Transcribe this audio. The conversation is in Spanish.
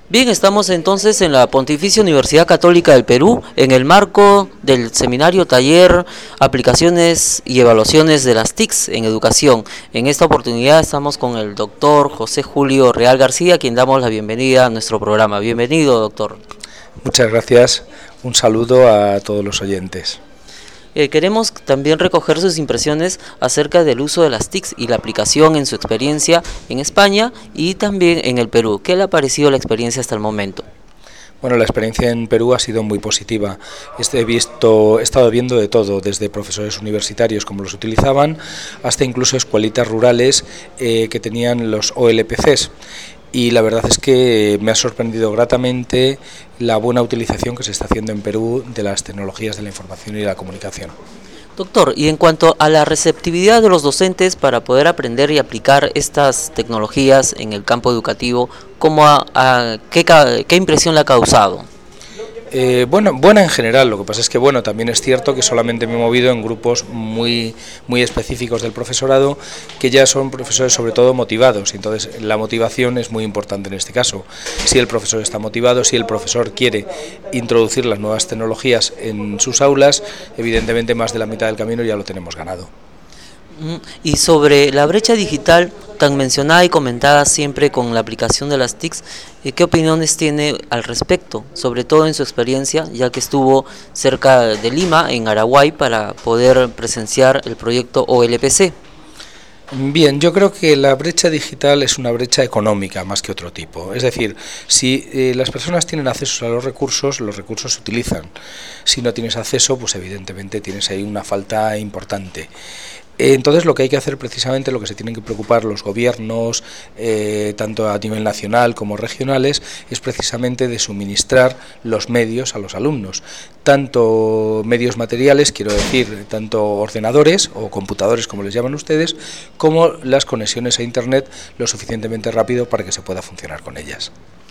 Bien, estamos entonces en la Pontificia Universidad Católica del Perú, en el marco del seminario taller Aplicaciones y Evaluaciones de las TICs en Educación. En esta oportunidad estamos con el doctor José Julio Real García, a quien damos la bienvenida a nuestro programa. Bienvenido, doctor. Muchas gracias, un saludo a todos los oyentes. Queremos también recoger sus impresiones acerca del uso de las TICs y la aplicación en su experiencia en España y también en el Perú. ¿Qué le ha parecido la experiencia hasta el momento? Bueno, la experiencia en Perú ha sido muy positiva. He estado viendo de todo, desde profesores universitarios como los utilizaban, hasta incluso escuelitas rurales que tenían los OLPCs. Y la verdad es que me ha sorprendido gratamente la buena utilización que se está haciendo en Perú de las tecnologías de la información y la comunicación. Doctor, y en cuanto a la receptividad de los docentes para poder aprender y aplicar estas tecnologías en el campo educativo, ¿qué impresión le ha causado? Buena en general. Lo que pasa es que también es cierto que solamente me he movido en grupos muy específicos del profesorado, que ya son profesores sobre todo motivados, y entonces la motivación es muy importante en este caso. Si el profesor está motivado, si el profesor quiere introducir las nuevas tecnologías en sus aulas, evidentemente más de la mitad del camino ya lo tenemos ganado. Y sobre la brecha digital tan mencionada y comentada siempre con la aplicación de las TICs, ¿qué opiniones tiene al respecto? Sobre todo en su experiencia, ya que estuvo cerca de Lima, en Araguay, para poder presenciar el proyecto OLPC. Bien, yo creo que la brecha digital es una brecha económica más que otro tipo. Es decir, si las personas tienen acceso a los recursos se utilizan. Si no tienes acceso, pues evidentemente tienes ahí una falta importante. Entonces lo que hay que hacer precisamente, lo que se tienen que preocupar los gobiernos, tanto a nivel nacional como regionales, es precisamente de suministrar los medios a los alumnos, tanto medios materiales, quiero decir, tanto ordenadores o computadores como les llaman ustedes, como las conexiones a internet lo suficientemente rápido para que se pueda funcionar con ellas.